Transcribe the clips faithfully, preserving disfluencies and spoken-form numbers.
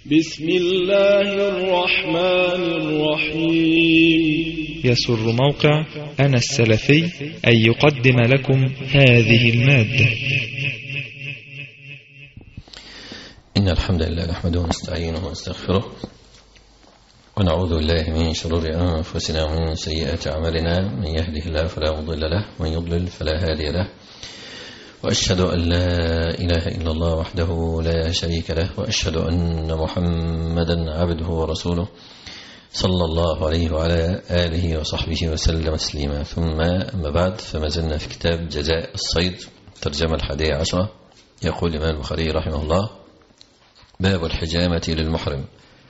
بسم الله الرحمن الرحيم. يسر موقع أنا السلفي أن يقدم لكم هذه المادة. إن الحمد لله نحمده ونستعينه ونستغفره ونعوذ بالله من شرور أنفسنا ومن سيئات أعمالنا. من يهده الله فلا مضل له ومن يضلل فلا هادي له، وأشهد أن لا إله إلا الله وحده لا شريك له، وأشهد أن محمدا عبده ورسوله صلى الله عليه وعلى آله وصحبه وسلم تسليما. ثم أما بعد، فما زلنا في كتاب جزاء الصيد ترجمة الحادية عشرة. يقول الإمام البخاري رحمه الله: باب الحجامة للمحرم.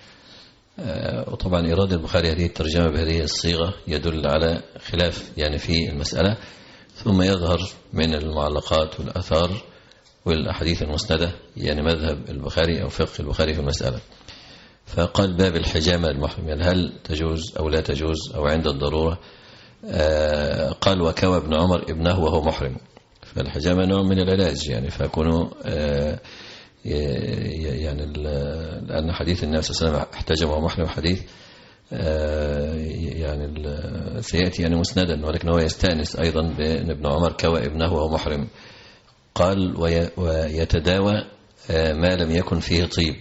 وطبعا إرادة البخاري هذه الترجمة بهذه الصيغة يدل على خلاف يعني في المسألة، ثم يظهر من المعلقات والأثار والأحاديث المسندة يعني مذهب البخاري أو فقه البخاري في المسألة. فقال: باب الحجامة للمحرم، يعني هل تجوز أو لا تجوز أو عند الضرورة. آه قال: وكوى ابن عمر ابنه وهو محرم. فالحجامة نوع من العلاج يعني، فكونوا آه يعني لأن حديث النبي صلى الله عليه وسلم احتجم وهو محرم حديث آه يعني سيأتي يعني مسندا، ولكن هو يستأنس أيضا بأن ابن عمر كوى ابنه وهو محرم. قال: ويتداوى آه ما لم يكن فيه طيب.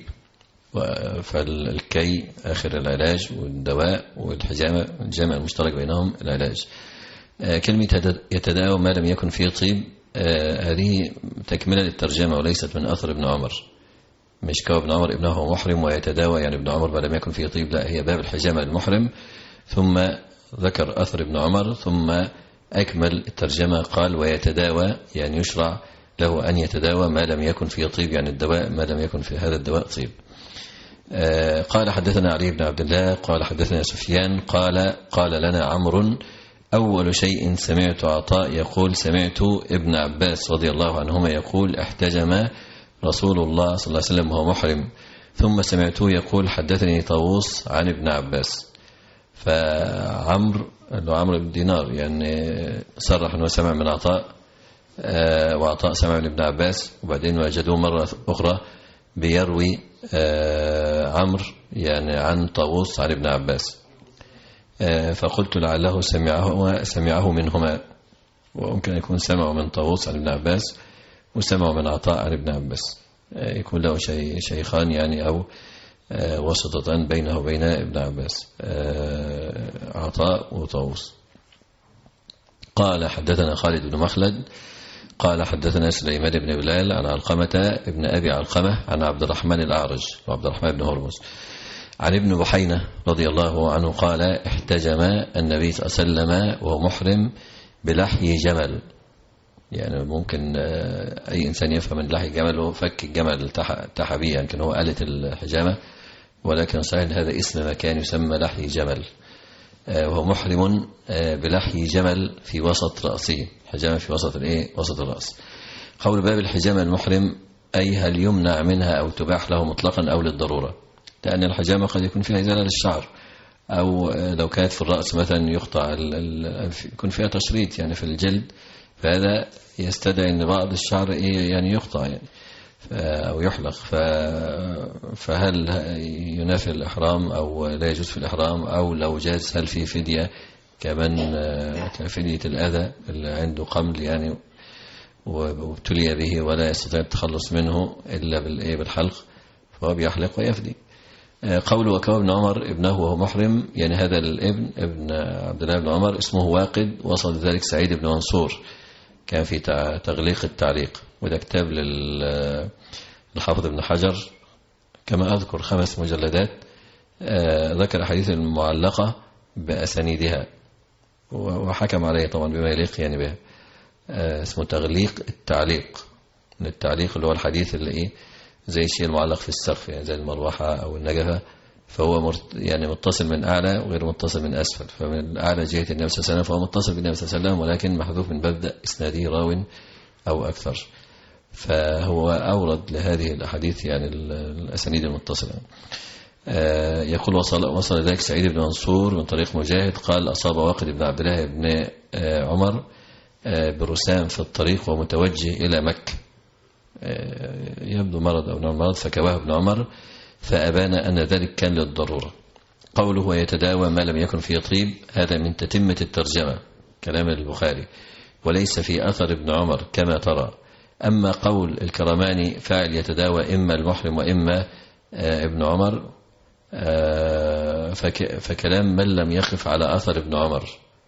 فالكي آخر العلاج، والدواء والحجامة الجامع المشترك بينهم العلاج. آه كلمة يتداوى ما لم يكن فيه طيب آه هذه تكملة للترجمة وليست من أثر ابن عمر. مش كوى ابن عمر ابنه هو محرم ويتداوى يعني ابن عمر ما لم يكن فيه طيب، لا، هي باب الحجامة المحرم، ثم ذكر أثر ابن عمر ثم أكمل الترجمة. قال: ويتداوى يعني يشرع له أن يتداوى ما لم يكن فيه طيب، يعني الدواء ما لم يكن في هذا الدواء طيب. آه قال: حدثنا علي بن عبد الله قال حدثنا سفيان قال: قال لنا عمرو: أول شيء سمعت عطاء يقول سمعت ابن عباس رضي الله عنهما يقول احتجم رسول الله صلى الله عليه وسلم وهو محرم، ثم سمعته يقول حدثني طاووس عن ابن عباس. فعمرو عمرو بن دينار يعني صرح أنه سمع من عطاء، وعطاء سمع من ابن عباس، وبعدين وجدوه مرة أخرى بيروي عمرو يعني عن طاووس عن ابن عباس. فقلت لعله سمعه سمعه منهما، وممكن يكون سمعه من طاووس عن ابن عباس وسمعه من عطاء عن ابن عباس، يكون له شي شيخان يعني أو وسطتان بينه وبين ابن عباس، عطاء وطاووس. قال: حدثنا خالد بن مخلد قال حدثنا سليمان بن بلال عن علقمة ابن أبي علقمة عن عبد الرحمن الأعرج وعبد الرحمن بن هرمز عن ابن بحينة رضي الله عنه قال: احتجم النبي صلى الله عليه وسلم وهو محرم بلحي جمل. يعني ممكن أي إنسان يفهم من لحي جمل هو فك الجمل التحى به، يعني كان هو آلة الحجامة، ولكن صحيح هذا اسم مكان يسمى لحي جمل، وهو محرم بلحي جمل في وسط رأسه، حجامة في وسط الايه وسط الرأس. قول: باب الحجامة المحرم، أي هل يمنع منها أو تباح له مطلقا أو للضرورة، لأن الحجامة قد يكون فيها إزالة للشعر، أو لو كانت في الرأس مثلا يقطع يكون فيها تشريط يعني في الجلد، فهذا يستدعي أن بعض الشعر يعني يقطع يعني أو يحلق. فهل ينافي الإحرام أو لا يجوز في الإحرام، أو لو جاز هل في فدية كمن كفدية الأذى اللي عنده قمل يعني وابتلي به ولا يستطيع التخلص منه إلا بالحلق، فهو بيحلق ويفدي. قوله: وكوى ابن عمر ابنه وهو محرم، يعني هذا الابن ابن عبد الله بن عمر اسمه واقد، وصل ذلك سعيد بن منصور، كان في تغليق التعليق، وده كتاب للحافظ ابن حجر كما أذكر خمس مجلدات، ذكر أحاديث المعلقة بأسانيدها وحكم عليه طبعا بما يليق يعني بها. اسمه تغليق التعليق، من التعليق اللي هو الحديث اللي ايه زي الشيء المعلق في السقف، يعني زي المروحة أو النجفة، فهو يعني متصل من أعلى وغير متصل من أسفل، فمن أعلى جهة النبي صلى الله عليه وسلم فهو متصل بالنبي صلى الله عليه وسلم، ولكن محذوف من مبدأ إسناده راو أو أكثر، فهو أورد لهذه الأحاديث يعني الأسانيد المتصلة. يقول: وصل, وصل ذلك سعيد بن منصور من طريق مجاهد قال: أصاب واقد بن عبد الله بن عمر برسام في الطريق ومتوجه إلى مكة، يبدو مرض أو نوع مرض، فكواه ابن عمر فأبان أن ذلك كان للضرورة. قوله ويتداوى ما لم يكن فيه طيب، هذا من تتمة الترجمة كلام البخاري، وليس في أثر ابن عمر كما ترى. أما قول الكرماني فاعل يتداوى إما المحرم وإما ابن عمر فكلام من لم يخف على أثر ابن عمر.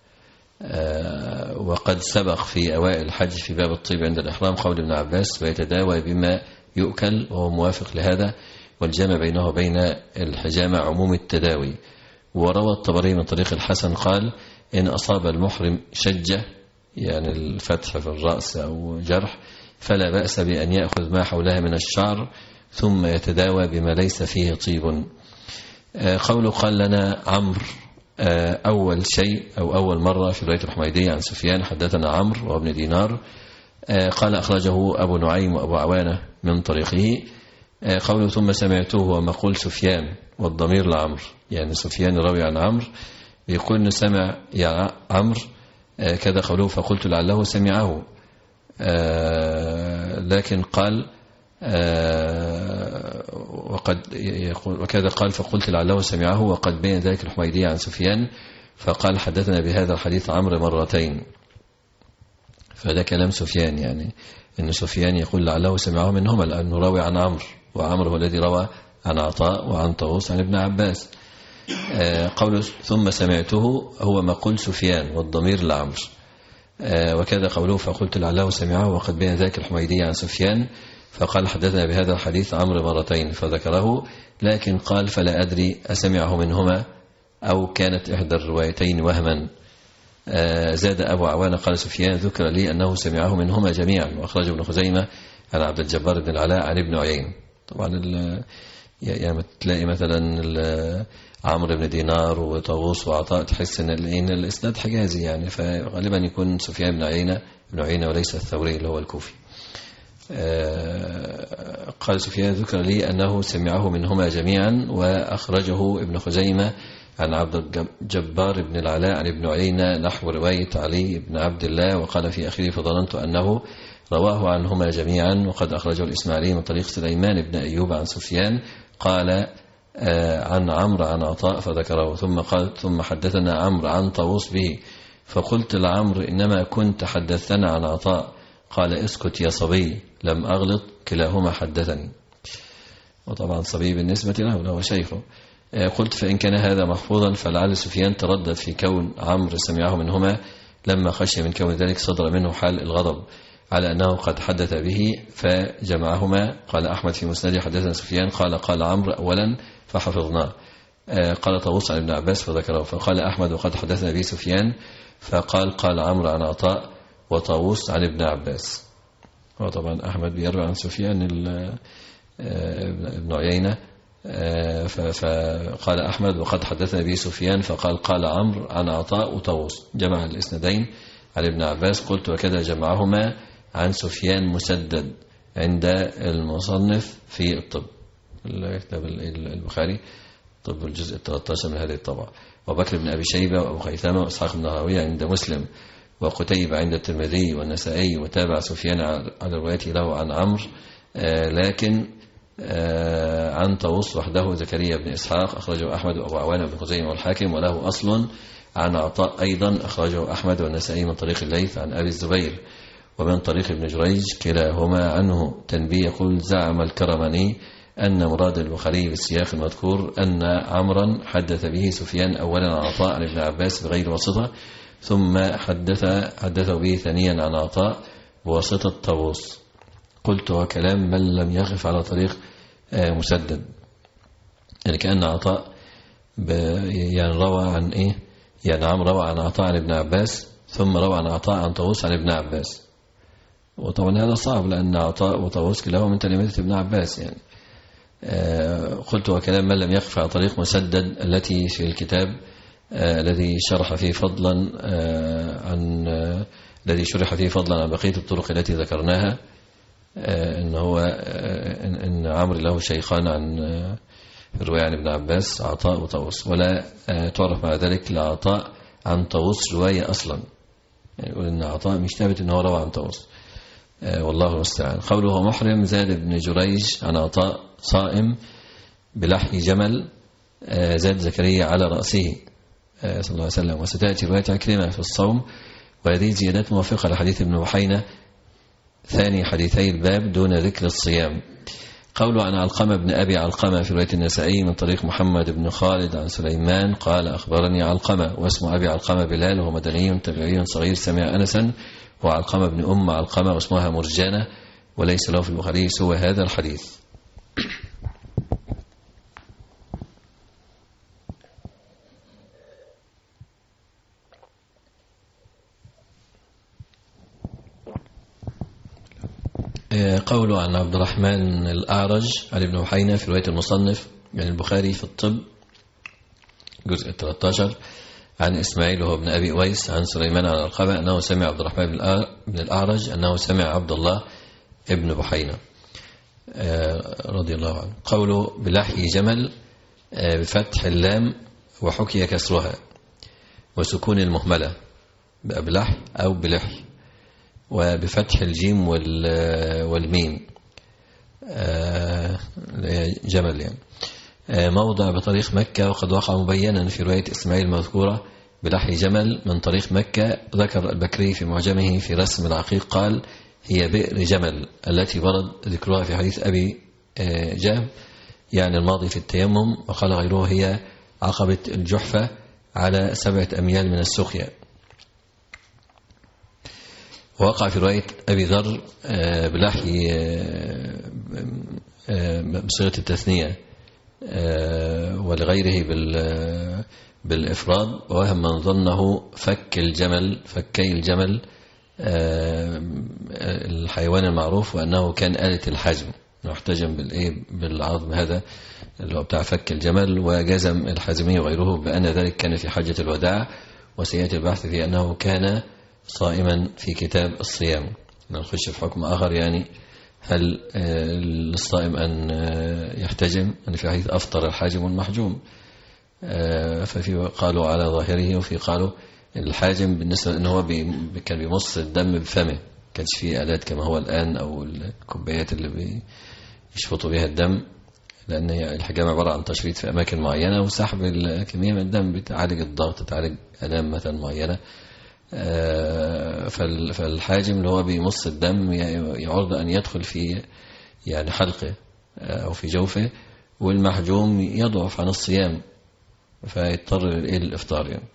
وقد سبق في أوائل الحج في باب الطيب عند الإحرام قول ابن عباس ويتداوى بما يؤكل، وهو موافق لهذا، والجمع بينه وبين الحجامة عموم التداوي. وروى الطبري من طريق الحسن قال إن أصاب المحرم شجة، يعني الفتح في الرأس أو جرح، فلا بأس بأن يأخذ ما حولها من الشعر ثم يتداوى بما ليس فيه طيب. قوله قال لنا عمرو أول شيء أو أول مرة في رواية الحميدية عن سفيان حدثنا عمرو وابن دينار، قال أخرجه أبو نعيم وأبو عوانة من طريقه. قوله ثم سمعته ومقول سفيان والضمير لعمرو، يعني سفيان روي عن عمرو يقول إنه سمع يا عمرو كذا. قوله فقلت لعله سمعه، لكن قال وقد يقول وكذا قال فقلت لعله سمعه، وقد بين ذلك الحميدية عن سفيان فقال حدثنا بهذا الحديث عمرو مرتين. فده كلام سفيان، يعني إن سفيان يقول لعله سمعه منهما لأنه روي عن عمرو، وعمرو هو الذي روى عن عطاء وعن طاووس عن ابن عباس. قوله ثم سمعته هو مقول سفيان والضمير لعمرو. وكذا قوله فقلت لعله سمعه، وقد بين ذلك الحميدية عن سفيان فقال حدثنا بهذا الحديث عمرو مرتين فذكره، لكن قال فلا أدري أسمعه منهما أو كانت إحدى الروايتين وهما. زاد أبو عوانة قال سفيان ذكر لي أنه سمعه منهما جميعا، وأخرج ابن خزيمة عن عبد الجبار بن العلاء عن ابن عيين. طبعا يعني تلاقي مثلا عمرو بن دينار وطاووس وعطاء تحس ان الاسناد حجازي، يعني فغالبا يكون سفيان بن عيينة بن عيينة وليس الثوري اللي هو الكوفي. قال سفيان ذكر لي أنه سمعه منهما جميعا، وأخرجه ابن خزيمة عن عبد الجبار بن العلاء عن ابن عيينة نحو رواية علي بن عبد الله، وقال في أخيره فظننت أنه رواه عنهما جميعا. وقد أخرجه الإسماعيلي من طريق سليمان بن أيوب عن سفيان قال عن عمرو عن عطاء فذكره، ثم قال ثم حدثنا عمرو عن طاووس به، فقلت لعمرو إنما كنت حدثنا عن عطاء، قال اسكت يا صبي لم أغلط كلاهما حدثني. وطبعا صبي بالنسبة له له شيخه. قلت فإن كان هذا محفوظا فلعل سفيان تردد في كون عمرو سمعه منهما لما خشي من كون ذلك صدر منه حال الغضب على أنه قد حدث به فجمعهما. قال أحمد في مسنده حدثنا سفيان قال قال عمرو أولا فحفظناه، قال طاووس عن ابن عباس فذكره، فقال أحمد وقد حدثنا به سفيان، فقال قال عمرو عن عطاء وطاووس عن ابن عباس. وطبعا أحمد بيروي عن سفيان ابن عيينة، فقال أحمد وقد حدثنا به سفيان، فقال قال عمرو عن عطاء وطاووس، جمع الإسنادين عن ابن عباس. قلت وكذا جمعهما عن سفيان مسدد عند المصنف في الطب، كتاب البخاري طب الجزء الثالث عشر من هذه الطبعة، وبكر بن أبي شيبة وأبو خيثمة وإسحاق بن راهويه عند مسلم، وقتيبة عند الترمذي والنسائي، وتابع سفيان على روايته له عن عمرو لكن عن طاووس وحده زكريا بن إسحاق، أخرجه أحمد وأبو عوانة وابن خزيمة والحاكم، وله أصل عن عطاء أيضا أخرجه أحمد والنسائي من طريق الليث عن أبي الزبير ومن طريق ابن جريج كلاهما عنه. تنبيه يقول زعم الكرماني أن مراد البخاري بالسياق المذكور أن عمرا حدث به سفيان أولا عن عطاء عن ابن عباس بغير واسطة، ثم حدث حدث به ثانيا عن عطاء بواسطة طاووس. قلت وكلام من لم يقف على طريق مسدد، يعني كأن عطاء يعني روى عن إيه، يعني عمرو روى عن عطاء عن ابن عباس ثم روى عن عطاء عن طاووس عن ابن عباس. وطبعا هذا صعب لأن عطاء وطاووس كلاهما من تلاميذ ابن عباس يعني. قلت وكلام من لم يقف على طريق مسدد التي في الكتاب الذي شرح فيه فضلا عن الذي شرح فيه فضلا عن بقية الطرق التي ذكرناها، إن هو إن عمرو له شيخان عن الرواية عن ابن عباس عطاء وطاووس، ولا تعرف مع ذلك لعطاء عن طاووس رواية أصلا، يعني يقول إن عطاء مش ثابت إن هو روى عن طاووس، والله المستعان. قوله محرم زاد ابن جريج عن عطاء صائم بلحي جمل زاد زكريا على رأسه صلى الله عليه وسلم. وستأتي رواية عكرمة في الصوم، وهذه زيادات موافقة لحديث ابن بحينة ثاني حديثي الباب دون ذكر الصيام. قوله عن علقمة بن أبي علقمة في رواية النسائي من طريق محمد بن خالد عن سليمان قال أخبرني علقمة، واسم أبي علقمة بلال، وهو مدني تبعي صغير سمع أنسا، وعلقمة بن أم علقمة واسمها مرجانة، وليس له في البخاري سوى هذا الحديث. قوله عن عبد الرحمن الأعرج عن ابن بحينة في رواية المصنف يعني البخاري في الطب جزء ثلاثة عشر عن إسماعيل وهو ابن أبي أويس عن سليمان على القبة أنه سمع عبد الرحمن بن الأعرج أنه سمع عبد الله ابن بحينة رضي الله عنه. قوله بلحي جمل بفتح اللام وحكي كسرها وسكون المهملة بلحي أو بلحي، وبفتح الجيم والميم جمل يعني موضع بطريق مكة، وقد وقع مبينا في رواية إسماعيل المذكورة بلحي جمل من طريق مكة. ذكر البكري في معجمه في رسم العقيق قال هي بئر جمل التي ورد ذكرها في حديث أبي جاب يعني الماضي في التيمم، وقال غيره هي عقبة الجحفة على سبعة أميال من السقيا. وقع في رواية أبي ذر بلحي بصيغة التثنية ولغيره بالإفراد، وهم من ظنه فك الجمل فكي الجمل الحيوان المعروف، وأنه كان آلة الحجم محتجم بالعظم هذا اللي هو بتاع فك الجمل. وجزم الحازمي وغيره بأن ذلك كان في حجة الوداع، وسيأتي البحث في أنه كان صائما في كتاب الصيام. نخش في حكم آخر يعني هل للصائم أن يحتجم؟ أن في حديث أفطر الحاجم والمحجوم، ففي قالوا على ظاهره، وفي قالوا الحاجم بالنسبة أنه هو كان بيمص الدم بفمه، كانش فيه آلات كما هو الآن أو الكوبايات اللي بيشفطوا بها الدم، لأن الحجام عبارة عن تشريط في أماكن معينة وسحب الكمية من الدم بتعالج الضغط، تعالج آلام مثلا معينة. فالحاجم اللي هو بيمص الدم يعرض أن يدخل في يعني حلقه أو في جوفه، والمحجوم يضعف عن الصيام فيضطر إلى الإفطار يعني.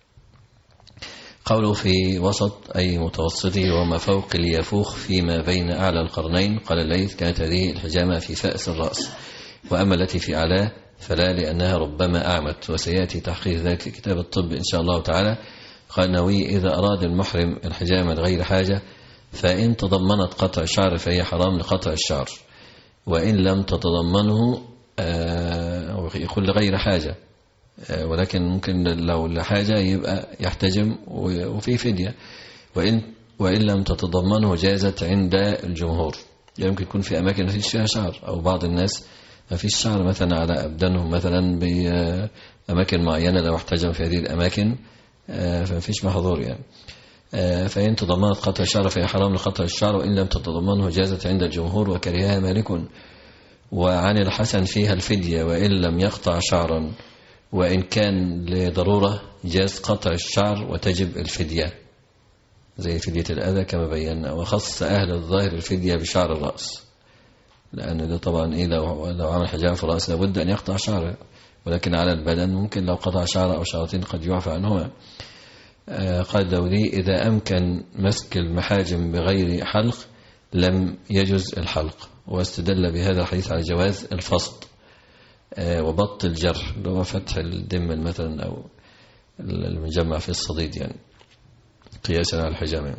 قوله في وسط أي متوسطه وما فوق اليافوخ فيما بين أعلى القرنين. قال الليث كانت هذه الحجامة في فأس الرأس، وأما التي في أعلاه فلا لأنها ربما أعمت، وسيأتي تحقيق ذلك في كتاب الطب إن شاء الله تعالى. قال نووي إذا أراد المحرم الحجامة لغير حاجة فإن تضمنت قطع الشعر فهي حرام لقطع الشعر، وإن لم تتضمنه يقول لغير حاجة، ولكن ممكن لو لحاجة يبقى يحتجم وفي فدية، وإن, وإن لم تتضمنه جازت عند الجمهور. يعني ممكن يكون في أماكن ما فيش فيها شعر، أو بعض الناس ما فيش شعر مثلا على أبدانهم مثلا بأماكن معينة، لو احتجم في هذه الأماكن فما فيش محظور يعني. فإن تضمنت قطع الشعر فهي حرام لقطع الشعر، وإن لم تتضمنه جازت عند الجمهور وكرهها مالك. وعن الحسن فيها الفدية وإن لم يقطع شعرا، وإن كان لضرورة جاز قطع الشعر وتجب الفدية زي فدية الأذى كما بينا. وخص أهل الظاهر الفدية بشعر الرأس، لأن ده طبعا إيه لو, لو عمل حجام في الرأس لابد أن يقطع شعره، ولكن على البدن ممكن لو قطع شعر أو شعرتين قد يعفى عنهما. قال داودي إذا أمكن مسك المحاجم بغير حلق لم يجز الحلق، واستدل بهذا الحديث على جواز الفسط وبط الجرح اللي هو فتح الدم مثلا أو المجمع في الصديد يعني قياسا على الحجامة،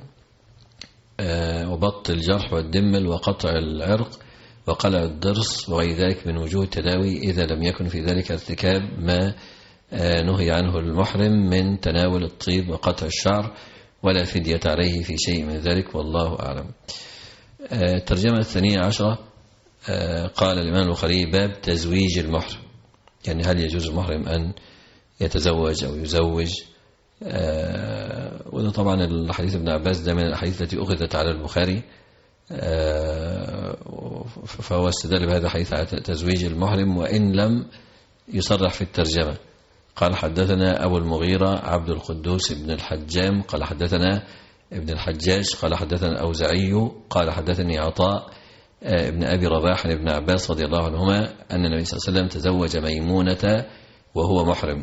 وبط الجرح والدمل وقطع العرق وقلع الضرس وغير ذلك من وجوه التداوي، إذا لم يكن في ذلك ارتكاب ما نهي عنه المحرم من تناول الطيب وقطع الشعر، ولا فدية عليه في شيء من ذلك، والله أعلم. الترجمة الثانية عشرة قال الإمام البخاري باب تزويج المحرم، يعني هل يجوز المحرم أن يتزوج أو يزوج؟ وده طبعا الحديث ابن عباس ده من الأحاديث التي أخذت على البخاري فهو استدل بهذا الحديث على تزويج المحرم وإن لم يصرح في الترجمة. قال حدثنا أبو المغيرة عبد القدوس بن الحجام قال حدثنا ابن الحجاج قال حدثنا الأوزعي قال حدثني عطاء ابن أبي رباح ابن عباس رضي الله عنهما أن النبي صلى الله عليه وسلم تزوج ميمونة وهو محرم.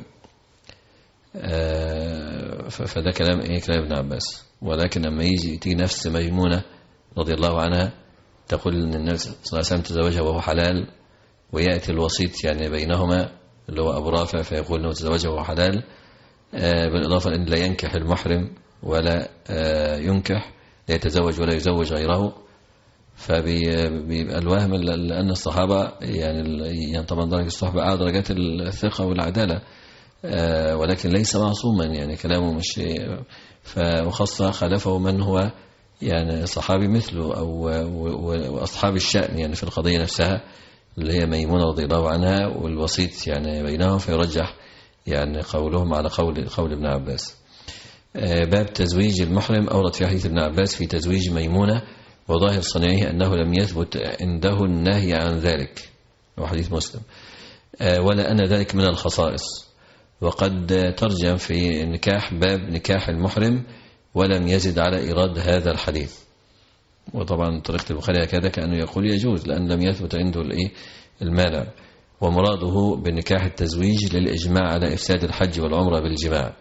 فده كلام إيه؟ كلام ابن عباس. ولكن لما يجي تيجي نفس ميمونة رضي الله عنها تقول أن النبي صلى الله عليه وسلم تزوجها وهو حلال، ويأتي الوسيط يعني بينهما اللي هو أبو رافع فيقول أنه تزوجها وهو حلال، بالإضافة أن لا ينكح المحرم ولا ينكح، لا يتزوج ولا يزوج غيره. فبيبقى الوهم لأن الصحابة يعني طبعا درجة الصحبة أعلى درجات الثقة والعدالة، ولكن ليس معصوما يعني كلامه مش، وخاصة خالفه من هو يعني صحابي مثله أو وأصحاب الشأن يعني في القضية نفسها اللي هي ميمونة رضي الله عنها والوسيط يعني بينهم، فيرجح يعني قولهم على قول قول ابن عباس. باب تزويج المحرم أورد في حديث ابن عباس في تزويج ميمونة وظاهر صنيعه أنه لم يثبت عنده النهي عن ذلك، وحديث مسلم، ولا أن ذلك من الخصائص. وقد ترجم في النكاح باب نكاح المحرم ولم يزد على إيراد هذا الحديث. وطبعا طريقة البخاري هكذا كأنه يقول يجوز لأن لم يثبت عنده المانع. ومراده بالنكاح التزويج للإجماع على إفساد الحج والعمرة بالجماع.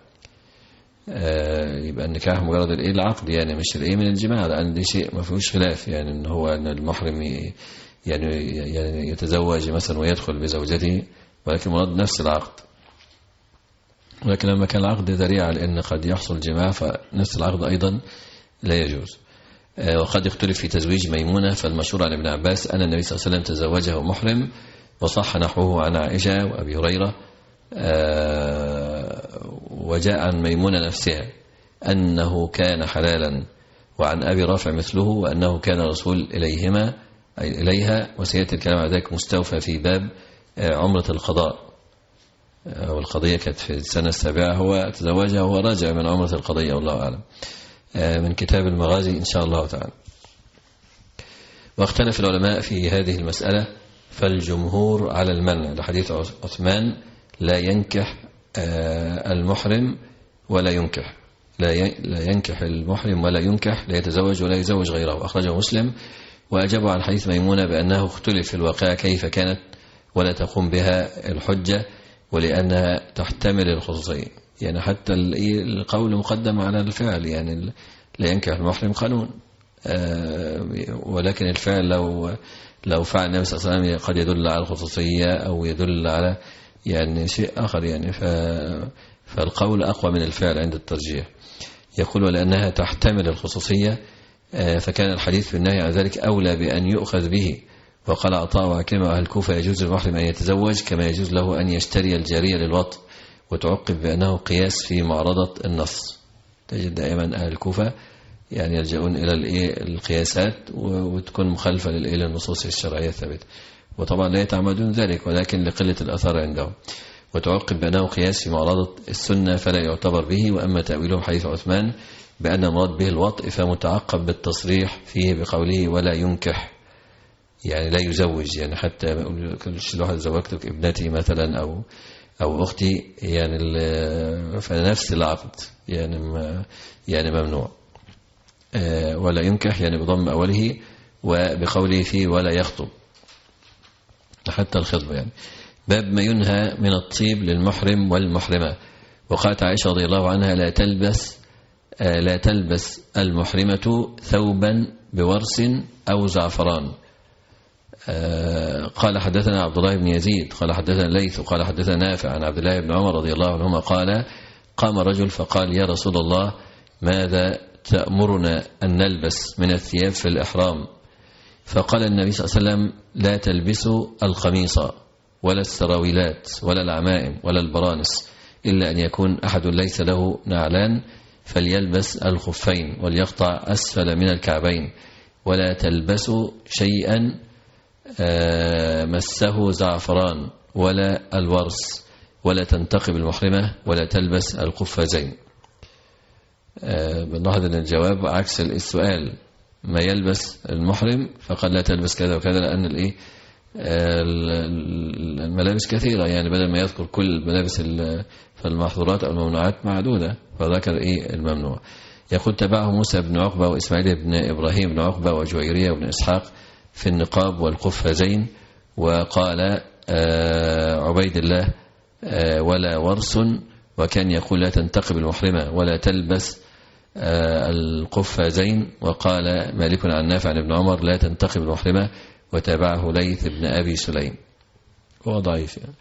يبقى النكاح مجرد الايه العقد يعني مش الايه من الجماع، لأن دي شيء ما فيهوش خلاف يعني ان هو ان المحرم يعني يعني يتزوج مثلا ويدخل بزوجته، ولكن مراد نفس العقد. ولكن لما كان العقد ذريعة لأن قد يحصل جماع فنفس العقد أيضا لا يجوز. وقد يختلف في تزويج ميمونة، فالمشهور عن ابن عباس أن النبي صلى الله عليه وسلم تزوجه محرم، وصح نحوه عن عائشة وأبي هريرة. وجاء عن ميمونة نفسها أنه كان حلالا، وعن أبي رافع مثله وأنه كان رسول إليهما أي إليها. وسيأتي الكلام على ذلك مستوفى في باب عمرة القضاء، والقضية كانت في السنة السابعة، هو تزوجها وهو راجع من عمرة القضية والله أعلم، من كتاب المغازي إن شاء الله تعالى. واختلف العلماء في هذه المسألة، فالجمهور على المنع لحديث عثمان لا ينكح المحرم ولا ينكح، لا ينكح المحرم ولا ينكح، لا يتزوج ولا يزوج غيره. أخرجه مسلم. وأجابوا عن حديث ميمونة بأنه اختلف في الواقع كيف كانت ولا تقوم بها الحجة، ولأنها تحتمل الخصوصية. يعني حتى القول مقدم على الفعل، يعني لا ينكح المحرم قانون، ولكن الفعل لو لو فعل النبي صلى الله عليه وسلم قد يدل على الخصوصية أو يدل على يعني شيء آخر يعني، فالقول أقوى من الفعل عند الترجيح. يقول ولأنها تحتمل الخصوصية فكان الحديث في النهي عن ذلك أولى بأن يؤخذ به. وقال عطاء وعكرمة أهل الكوفة يجوز للمحرم أن يتزوج كما يجوز له أن يشتري الجارية للوطء، وتعقب بأنه قياس في معرضة النص. تجد دائما أهل الكوفة يعني يلجؤون إلى القياسات وتكون مخالفة للنصوص الشرعية الثابتة، وطبعا لا يتعمدون ذلك ولكن لقلة الأثار عندهم. وتعقب بأنه قياس في معرضة السنة فلا يعتبر به. وأما تأويله حديث عثمان بأن مراد به الوطء فمتعقب بالتصريح فيه بقوله ولا ينكح، يعني لا يزوج، يعني حتى ما يقولش لواحد زوجتك ابنتي مثلا أو أو أختي، يعني فنفس العقد يعني يعني ممنوع. ولا ينكح يعني بضم أوله وبقوله فيه ولا يخطب، حتى الخطبة يعني. باب ما ينهى من الطيب للمحرم والمحرمة. وقالت عائشة رضي الله عنها لا تلبس لا تلبس المحرمة ثوبا بورس أو زعفران. قال حدثنا عبد الله بن يزيد قال حدثنا ليث قال حدثنا نافع عن عبد الله بن عمر رضي الله عنهما قال قام رجل فقال يا رسول الله ماذا تأمرنا أن نلبس من الثياب في الإحرام؟ فقال النبي صلى الله عليه وسلم لا تلبسوا القميص ولا السراويلات ولا العمائم ولا البرانس، إلا أن يكون أحد ليس له نعلان فليلبس الخفين وليقطع أسفل من الكعبين، ولا تلبسوا شيئا مسه زعفران ولا الورس، ولا تنتقب المحرمة ولا تلبس القفازين. بنلاحظ أن الجواب عكس السؤال، ما يلبس المحرم فقد لا تلبس كذا وكذا، لأن الإيه الملابس كثيرة، يعني بدل ما يذكر كل الملابس فالمحظورات أو الممنوعات معدودة، فذكر إيه الممنوع. يقول تبعه موسى بن عقبة وإسماعيل بن إبراهيم بن عقبة وجويرية بن إسحاق في النقاب والقفازين. وقال عبيد الله ولا ورس، وكان يقول لا تنتقب المحرمة ولا تلبس القفازين. وقال مالك عن نافع عن ابن عمر لا تنتقب المحرمة، وتابعه ليث بن أبي سليم. هو ضعيف يعني،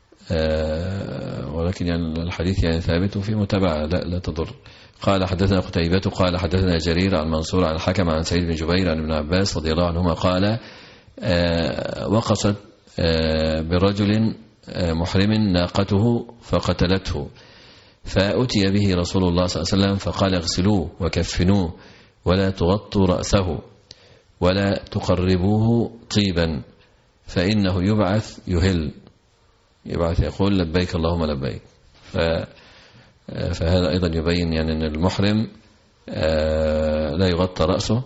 ولكن يعني الحديث يعني ثابت وفي متابعة لا, لا تضر. قال حدثنا قتيبة قال حدثنا جرير عن منصور عن الحكم عن سعيد بن جبير عن ابن عباس رضي الله عنهما قال وقصت برجل محرم ناقته فقتلته، فأتي به رسول الله صلى الله عليه وسلم فقال اغسلوه وكفنوه ولا تغطوا رأسه ولا تقربوه طيبا فإنه يبعث يهل، يبعث يقول لبيك اللهم لبيك. فهذا أيضا يبين يعني أن المحرم لا يغطى رأسه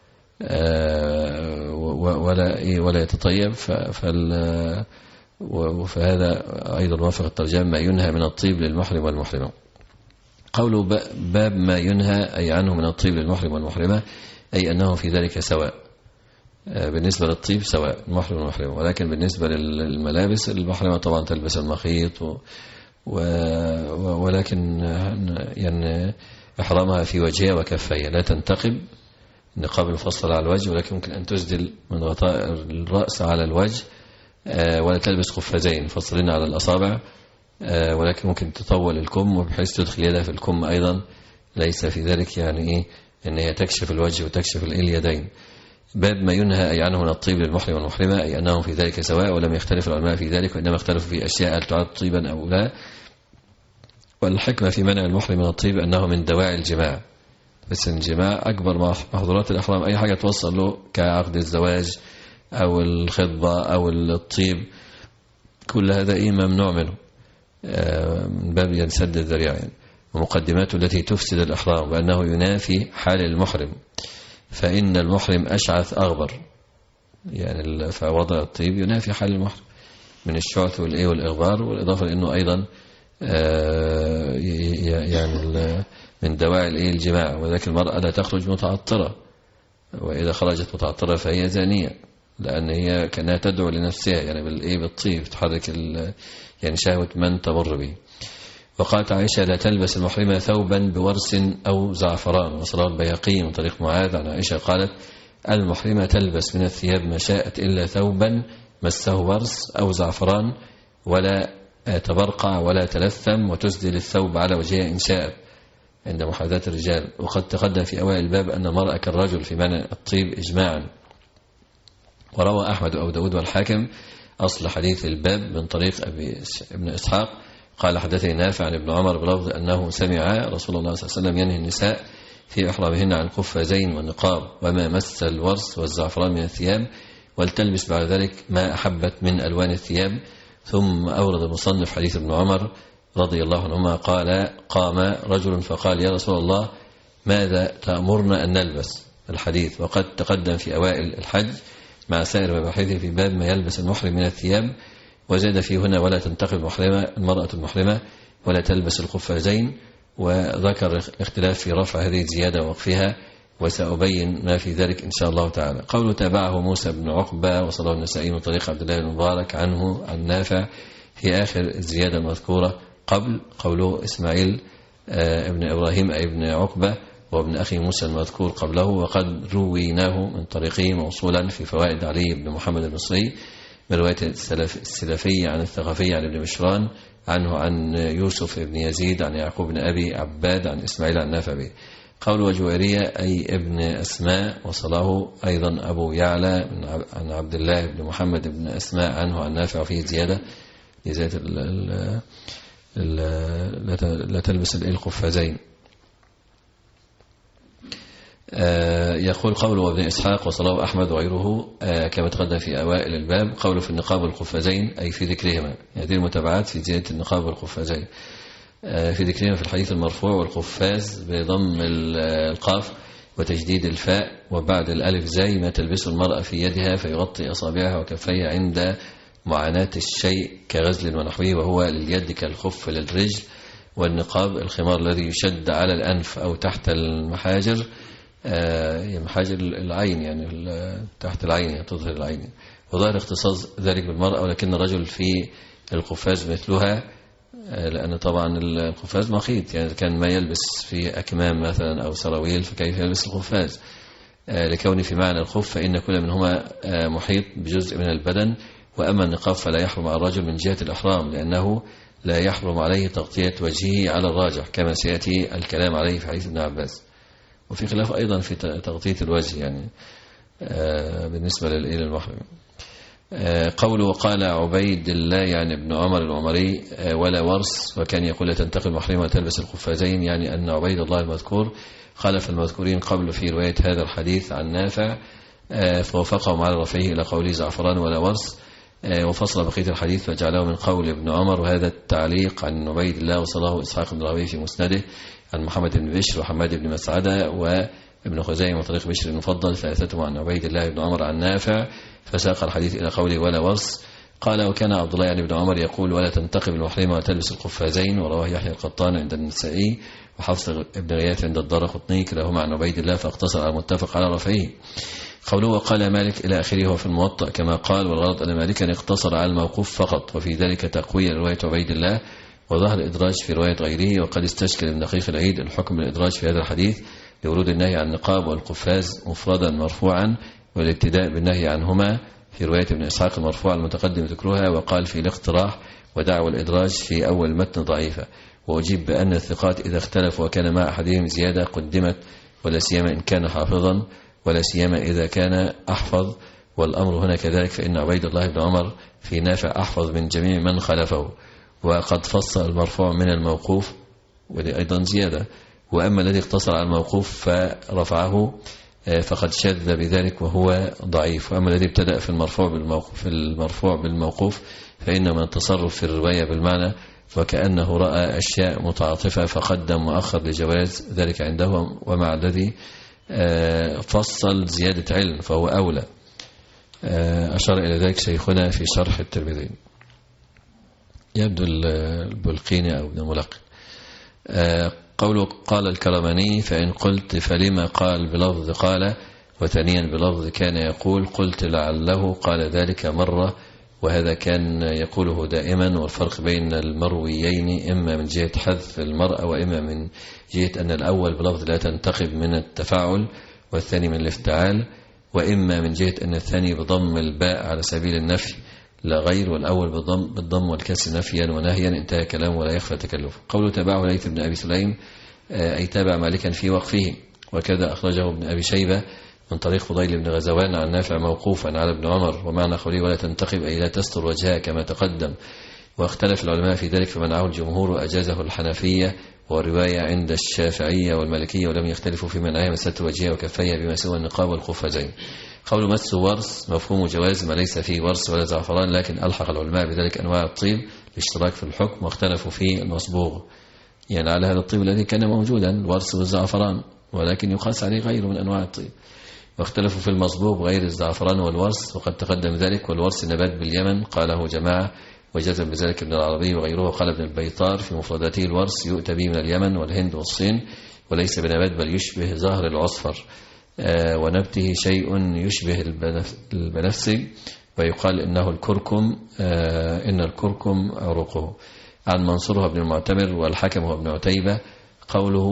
ولا ولا يتطيب، فهذا أيضا وافق الترجمة ما ينهى من الطيب للمحرم والمحرمة. قوله باب ما ينهى أي عنه من الطيب للمحرم والمحرمة، أي أنه في ذلك سواء، بالنسبة للطيب سواء المحرم والمحرمة، ولكن بالنسبة للملابس المحرمة طبعا تلبس المخيط و و ولكن يعني إحرامها في وجهها وكفيها، لا تنتقب النقاب المفصل على الوجه، ولكن ممكن أن تسدل من غطاء الرأس على الوجه، ولا تلبس قفازين مفصلين على الأصابع، ولكن ممكن تطول الكم وبحيث تدخل يدها في الكم أيضا، ليس في ذلك يعني إيه أن هي تكشف الوجه وتكشف اليدين. باب ما ينهى أي عنه من الطيب للمحرم والمحرمة، أي أنهم في ذلك سواء، ولم يختلف العلماء في ذلك، وإنما اختلفوا في أشياء هل تعد طيبا أو لا. والحكمة في منع المحرم من الطيب أنه من دواعي الجماع، بس الجماع أكبر محظورات الإحرام، أي حاجة توصل له كعقد الزواج أو الخطبة أو الطيب، كل هذا إيه ممنوع منه من باب ينسد الذريعة يعني. ومقدماته التي تفسد الإحرام، وأنه ينافي حال المحرم، فإن المحرم أشعث أغبر، يعني فوضع الطيب ينافي حال المحرم من الشعث والإيه والإغبار، والإضافة لأنه أيضا يعني من دواعي الإيه الجماع، وذلك المرأة لا تخرج متعطرة، وإذا خرجت متعطرة فهي زانية، لأن هي كانها تدعو لنفسها يعني بالإيه بالطيب، تحرك يعني شهوة من تمر به. وقالت عائشة لا تلبس المحرمة ثوبا بورس أو زعفران. وصله البيهقي من طريق معاذ عن عائشة قالت المحرمة تلبس من الثياب ما شاءت إلا ثوبا مسه ورس أو زعفران، ولا تبرقع ولا تلثم، وتسدل الثوب على وجهها إن شاءت عند محاذاة الرجال. وقد تقدم في أوائل الباب أن المرأة كالرجل في منع الطيب إجماعا. وروى أحمد وأبو داود والحاكم أصل حديث الباب من طريق أبي ابن إسحاق قال حدثني نافع عن ابن عمر بلفظ أنه سمع رسول الله صلى الله عليه وسلم ينهي النساء في إحرامهن عن القفازين والنقاب وما مس الورس والزعفران من الثياب، ولتلبس بعد ذلك ما أحبت من ألوان الثياب. ثم أورد المصنف حديث ابن عمر رضي الله عنهما قال قام رجل فقال يا رسول الله ماذا تأمرنا أن نلبس؟ الحديث وقد تقدم في أوائل الحج مع سائر مباحثه في باب ما يلبس المحرم من الثياب، وزاد فيه هنا ولا تنتقب المحرمة المرأة المحرمة ولا تلبس القفازين، وذكر الاختلاف في رفع هذه الزيادة ووقفها، وسأبين ما في ذلك إن شاء الله تعالى. قوله تابعه موسى بن عقبة وصله النسائي من طريق عبد الله بن مبارك عنه عن نافع في آخر الزيادة المذكورة قبل قوله إسماعيل ابن إبراهيم أي ابن عقبة وابن أخي موسى المذكور قبله، وقد رويناه من طريقه موصولا في فوائد علي بن محمد المصري من رواية السلفي عن الثقفي عن ابن مشران عنه عن يوسف بن يزيد عن يعقوب بن أبي عباد عن إسماعيل عن نافع به. قول وجويرية أي ابن أسماء وصله أيضا أبو يعلى عن عبد الله بن محمد بن أسماء عنه عن نافع فيه زيادة لزيادة لا تلبس القفازين. يقول قوله وابن إسحاق وصله أحمد وغيره كما تقدم في أوائل الباب قوله في النقاب والقفازين أي في ذكرهما، هذه المتابعات في زيادة النقاب والقفازين في ذكرهما في الحديث المرفوع، والقفاز بضم القاف وتجديد الفاء وبعد الألف زي ما تلبسه المرأة في يدها فيغطي أصابعها وكفيها عند معاناة الشيء كغزل ونحوه، وهو لليد كالخف للرجل، والنقاب الخمار الذي يشد على الأنف أو تحت المحاجر، محاجر العين يعني تحت العين تظهر العين، وظاهر اختصاص ذلك بالمرأة، ولكن الرجل في القفاز مثلها، لأن طبعا القفاز مخيط، يعني كان ما يلبس في أكمام مثلا أو سراويل فكيف يلبس القفاز، لكون في معنى الخف فإن كل منهما محيط بجزء من البدن، وأما النقاب فلا يحرم على الرجل من جهة الإحرام، لأنه لا يحرم عليه تغطية وجهه على الراجح كما سيأتي الكلام عليه في حديث ابن عباس. وفي خلاف أيضا في تغطية الوجه يعني بالنسبة للمحرم. قوله وقال عبيد الله يعني ابن عمر العمري ولا ورس، وكان يقول لا تنتقل محرمة وتلبس القفازين، يعني أن عبيد الله المذكور خالف المذكورين قبل في رواية هذا الحديث عن نافع فوافقهم على رفعه إلى قوله زعفران ولا ورس، وفصل بقية الحديث وجعله من قول ابن عمر. وهذا التعليق عن عبيد الله وصله إسحاق بن راهويه في مسنده عن محمد بن بشر وحماد بن مسعدة وابن خزيمة وطريق بشر المفضل ثلاثتهم عن عبيد الله بن عمر عن نافع، فساق الحديث إلى قوله ولا ورس. قال وكان عبد الله يعني ابن عمر يقول ولا تنتقب المحرمة وتلبس القفازين، ورواه يحيى القطان عند النسائي وحفص بن غياث عند الدارقطني كلاهما عن عبيد الله، فاقتصر على المتفق على رفعه. قوله وقال مالك إلى آخره هو في الموطأ كما قال، والغرض أن مالكا اقتصر على الموقوف فقط، وفي ذلك تقوية رواية عبيد الله وظهر الإدراج في رواية غيره. وقد استشكل ابن دقيق العيد الحكم بالإدراج في هذا الحديث لورود النهي عن النقاب والقفاز مفردا مرفوعا، والابتداء بالنهي عنهما في رواية ابن إسحاق المرفوع المتقدم ذكرها، وقال في الاقتراح ودعوى الإدراج في أول متن ضعيفة. وأجيب بأن الثقات إذا اختلفوا وكان مع أحدهم زيادة قدمت، ولا سيما إن كان حافظا، ولا سيما إذا كان أحفظ، والأمر هنا كذلك، فإن عبيد الله بن عمر في نافع أحفظ من جميع من خلفه، وقد فصل المرفوع من الموقوف ودي أيضا زيادة. وأما الذي اقتصر على الموقوف فرفعه فقد شذ بذلك وهو ضعيف. وأما الذي ابتدأ في المرفوع بالموقوف, في المرفوع بالموقوف فإنما التصرف في الرواية بالمعنى، وكأنه رأى أشياء متعاطفة فقدم وأخر لجواز ذلك عندهم، ومع الذي فصل زيادة علم فهو أولى. أشار إلى ذلك شيخنا في شرح الترمذي، يبدو البلقيني أو ابن ملقن. قوله قال الكرماني فإن قلت فلما قال بلفظ قال، وثانيا بلفظ كان يقول، قلت لعله قال ذلك مرة، وهذا كان يقوله دائما. والفرق بين المرويين إما من جهة حذف المرأة، وإما من جهة أن الأول بلفظ لا تنتقب من التفاعل والثاني من الافتعال، وإما من جهة أن الثاني بضم الباء على سبيل النفي لا غير، والأول بالضم, بالضم والكسر نفيا ونهيا. انتهى كلامه ولا يخفى تكلف. قوله تبعه ليث بن أبي سليم أي تابع مالكا في وقفه، وكذا أخرجه ابن أبي شيبة من طريق فضيل بن غزوان عن نافع موقوفا على ابن عمر، ومعنى قوله ولا تنتقب أي لا تستر وجهها كما تقدم. واختلف العلماء في ذلك فمنعه الجمهور وأجازه الحنفية والرواية عند الشافعية والمالكية، ولم يختلفوا في منعها من ستر وجهها وكفيها بما سوى النقاب والقفازين. قول مس ورس مفهوم جواز ما ليس فيه ورس ولا زعفران، لكن ألحق العلماء بذلك أنواع الطيب الاشتراك في الحكم، واختلفوا في المصبوغ يعني على هذا الطيب الذي كان موجودا الورس والزعفران، ولكن يقاس عليه غيره من أنواع الطيب. واختلفوا في المصبوغ غير الزعفران والورس، وقد تقدم ذلك. والورس نبات باليمن قاله جماعة وجزم بذلك ابن العربي وغيره. قال ابن البيطار في مفرداته الورس يؤتى به من اليمن والهند والصين، وليس بنبات بل يشبه زهر العصفر آه ونبته شيء يشبه البنفسج، ويقال إنه الكركم آه إن الكركم عرقه. عن منصور بن المعتمر والحكم ابن عتيبة قوله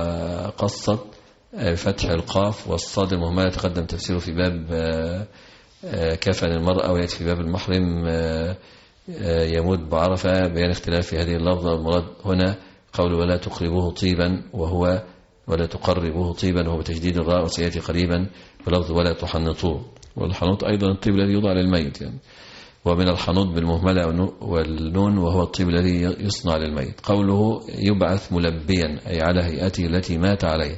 وقصت فتح القاف والصاد المهملة تقدم تفسيره في باب آه آه كفن المرأة، ويأتي في باب المحرم آه يموت بعرفة، بيان اختلاف في هذه اللفظة. المراد هنا قول ولا تقربوه طيبا، وهو ولا تقربوه طيبا وهو بتجديد الراء، وسيأتي قريبا بلفظ ولا تحنطوه. والحنوط أيضا الطيب الذي يوضع للميت يعني، ومن الحنوط بالمهملة والنون وهو الطيب الذي يصنع للميت. قوله يبعث ملبيا أي على هيئته التي مات عليه،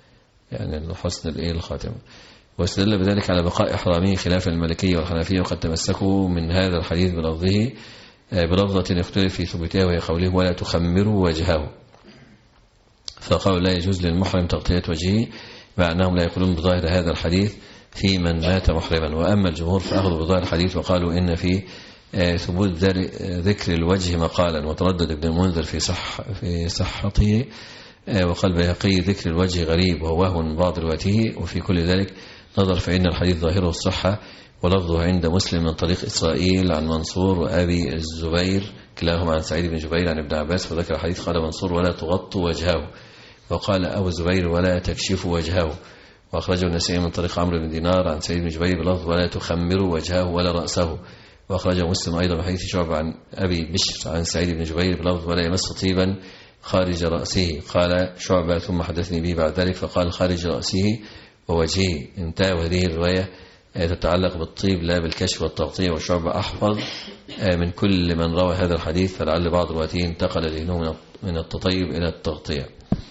يعني حسن الإيه الخاتمة. واستدل بذلك على بقاء إحرامه خلاف المالكية والحنفية، وقد تمسكوا من هذا الحديث بلفظه بلفظة يختلف في ثبوتها، وهي قوله ولا تخمروا وجهه، فقالوا لا يجوز للمحرم تغطية وجهه مع أنهم لا يقولون بظاهر هذا الحديث في من مات محرما. وأما الجمهور فأخذوا بظاهر الحديث وقالوا إن في ثبوت ذكر الوجه مقالا، وتردد ابن المنذر في صح في صحته، وقال بيهقي ذكر الوجه غريب وهو وهو من بعض رواته، وفي كل ذلك نظر فإن الحديث ظاهره الصحة، ولفظه عند مسلم من طريق إسرائيل عن منصور وأبي الزبير كلاهما عن سعيد بن جبير عن ابن عباس، فذكر الحديث قال منصور ولا تغطوا وجهه، وقال أبو الزبير ولا تكشفوا وجهه. وأخرجه النسائي من طريق عمرو بن دينار عن سعيد بن جبير بلفظ ولا تخمروا وجهه ولا رأسه. وأخرجه مسلم أيضا من حديث شعبة عن أبي بشر عن سعيد بن جبير بلفظ ولا يمس طيبا خارج رأسه. قال شعبة ثم حدثني به بعد ذلك فقال خارج رأسه ووجهه، انتهى. وهذه الرواية تتعلق بالطيب لا بالكشف والتغطية، وشعبة أحفظ من كل من روى هذا الحديث، فلعل بعض رواته انتقل ذهنه من التطيب إلى التغطية.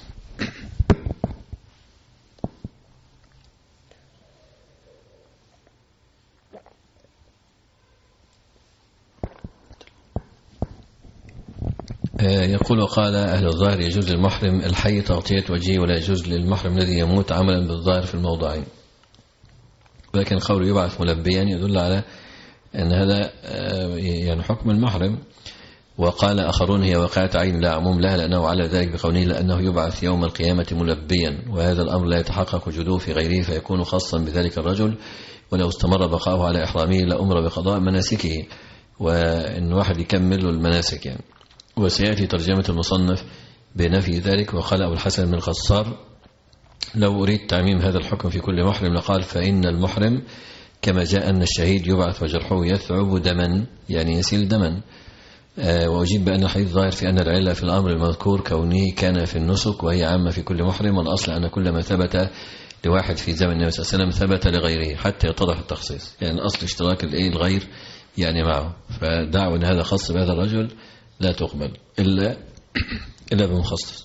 يقول وقال أهل الظاهر يجوز للمحرم الحي تغطية وجهه، ولا يجوز للمحرم الذي يموت عملا بالظاهر في الموضعين. ولكن قول يبعث ملبيا يدل على أن هذا يعني حكم المحرم. وقال آخرون هي واقعة عين لا عموم لها، لأنه على ذلك بقوله لأنه يبعث يوم القيامة ملبيا، وهذا الأمر لا يتحقق وجوده في غيره فيكون خاصا بذلك الرجل، ولو استمر بقاؤه على إحرامه لأمر بقضاء مناسكه، وإن واحد يكمل المناسك يعني. وسيأتي ترجمة المصنف بنفي ذلك. وقال أبو الحسن من الخصار لو أريد تعميم هذا الحكم في كل محرم لقال فإن المحرم كما جاء أن الشهيد يبعث وجرحه يثعب دما، يعني يسيل دما. وأجيب بأن الحديث ظاهر في أن العلة في الأمر المذكور كونه كان في النسك، وهي عامة في كل محرم، والأصل أن كل ما ثبت لواحد في زمن النبي صلى الله عليه وسلم ثبت لغيره حتى يتضح التخصيص، يعني الأصل اشتراك الغير يعني معه، فدعوة أن هذا خاص بهذا الرجل لا تقبل إلا إلا بمخصص.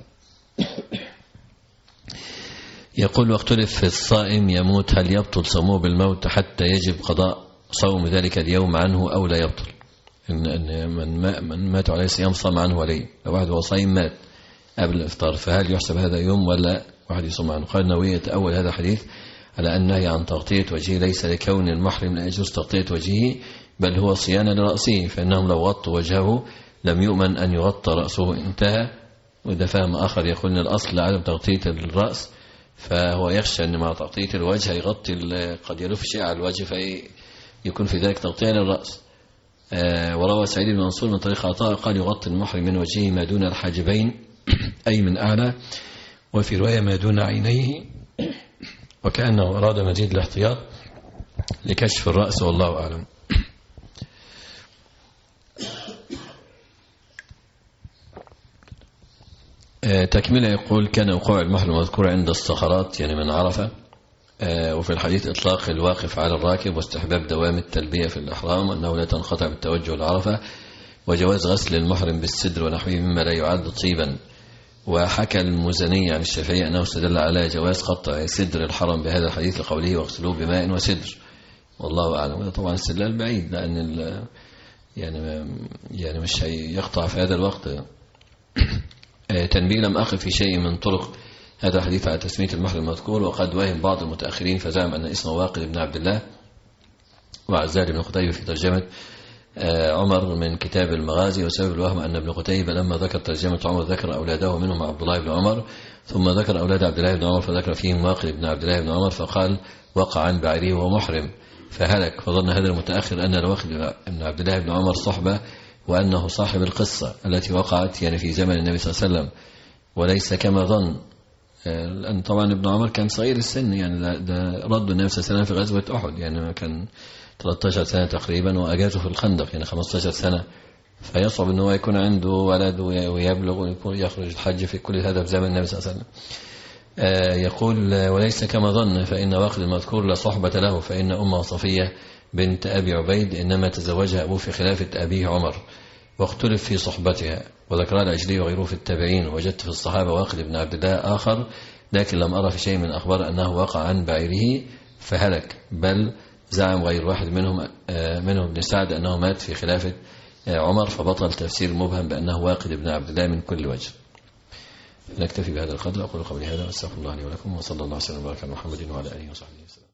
يقول واختلف في الصائم يموت هل يبطل صومه بالموت حتى يجب قضاء صوم ذلك اليوم عنه أو لا يبطل. إن من, من مات عليه صيام صام عنه ولي، لو واحد هو صايم مات قبل الإفطار فهل يحسب هذا يوم ولا واحد يصوم عنه؟ قال النووي يتأول هذا الحديث على أن النهي عن تغطية وجهه ليس لكون المحرم لا يجوز تغطية وجهه، بل هو صيانة لرأسه، فإنهم لو غطوا وجهه لم يؤمن أن يغطى رأسه، انتهى. وده فهم آخر يقول أن الأصل عدم تغطية الرأس، فهو يخشى أن مع تغطية الوجه يغطي قد يلف شيء على الوجه فيكون في ذلك تغطية للرأس. آه وروى سعيد بن منصور من طريق عطاء قال يغطي المحرم من وجهه ما دون الحاجبين أي من أعلى، وفي رواية ما دون عينيه، وكأنه أراد مزيد الاحتياط لكشف الرأس والله أعلم. تكملة يقول كان وقوع المحرم مذكور عند الصخرات يعني من عرفة، وفي الحديث إطلاق الواقف على الراكب واستحباب دوام التلبية في الإحرام وأنه لا تنقطع بالتوجه العرفة، وجواز غسل المحرم بالسدر ونحوه مما لا يعد طيبا. وحكى المزني عن الشافعي أنه استدل على جواز قطع سدر الحرم بهذا الحديث لقوله واغسلوه بماء وسدر، والله أعلم. وهذا طبعا استدلال بعيد لأن يعني يعني مش هيقطع في هذا الوقت. تنبيه لم أقف في شيء من طرق هذا الحديث على تسمية المحرم المذكور، وقد وهم بعض المتأخرين فزعم أن اسمه واقد بن عبد الله، وعزال بن قتيبة في ترجمة عمر من كتاب المغازي. وسبب الوهم أن ابن قتيبة لما ذكر ترجمة عمر ذكر أولاده منهم عبد الله بن عمر، ثم ذكر أولاد عبد الله بن عمر فذكر فيهم واقد بن عبد الله بن عمر، فقال وقع عن بعيره وهو محرم فهلك، فظن هذا المتأخر أن الواقد بن عبد الله بن عمر صحبة وأنه صاحب القصة التي وقعت يعني في زمن النبي صلى الله عليه وسلم، وليس كما ظن، لأن طبعا ابن عمر كان صغير السن، يعني ده رد النبي صلى الله عليه وسلم في غزوة أحد، يعني كان ثلاثة عشر سنة تقريبا، وأجازه في الخندق يعني خمسة عشر سنة، فيصعب أنه يكون عنده ولد ويبلغ ويكون يخرج الحج في كل هذا في زمن النبي صلى الله عليه وسلم. يقول وليس كما ظن فإن واقد المذكور لا صحبة له، فإن أمه صفية بنت أبي عبيد إنما تزوجها أبوه في خلافة أبيه عمر، واختلف في صحبتها، وذكرها الأجلي وغيره في التابعين. وجدت في الصحابة واقد بن عبد الله آخر، لكن لم أرى في شيء من أخبار أنه وقع عن بعيره فهلك، بل زعم غير واحد منهم منهم ابن سعد أنه مات في خلافة عمر، فبطل تفسير المبهم بأنه واقد بن عبد الله من كل وجه. نكتفي بهذا القدر. أقول قولي هذا واستغفر الله لي ولكم، وصلى الله وسلم وبارك على محمد وعلى آله وصحبه وسلم.